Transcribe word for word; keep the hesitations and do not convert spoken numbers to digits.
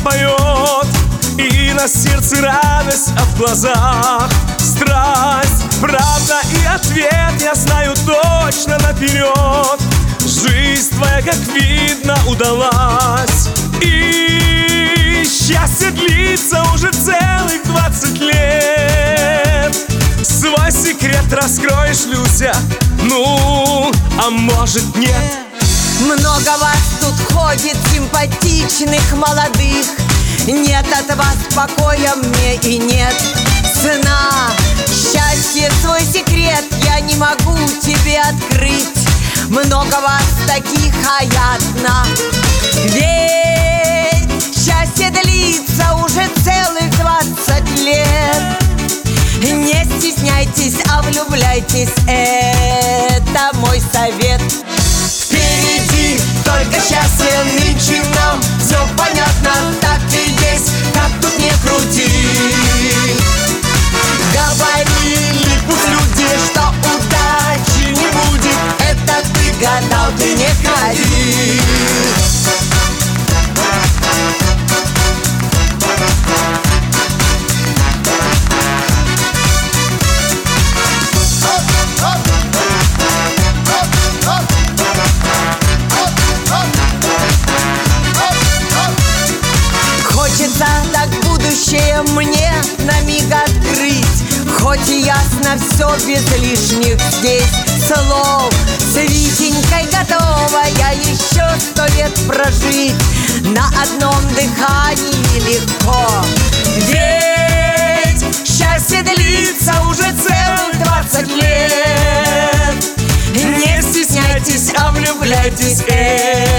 поет, и на сердце радость, а в глазах страсть, правда и ответ я знаю точно наперед. Жизнь твоя, как видно, удалась, и счастье длится уже целых двадцать лет. Свой секрет раскроешь, Люся, ну, а может нет. Много вас тут ходит, симпатичных, молодых. Нет от вас покоя мне и нет сна. Счастье, свой секрет я не могу тебе открыть. Много вас таких, а я одна. Ведь счастье длится уже целых двадцать лет. Не стесняйтесь, а влюбляйтесь, это мой совет. Впереди только счастье нынче нам. Все понятно, так и есть, как тут не крути. Говорили пусть люди, что удачи не будет. Это ты гадал, ты не ходи. Хочется так будущее мне на миг открыть. Хоть и ясно все без лишних здесь слов. С Витенькой готова я еще сто лет прожить. На одном дыхании легко. Ведь счастье длится уже целых двадцать лет. Не стесняйтесь, а влюбляйтесь.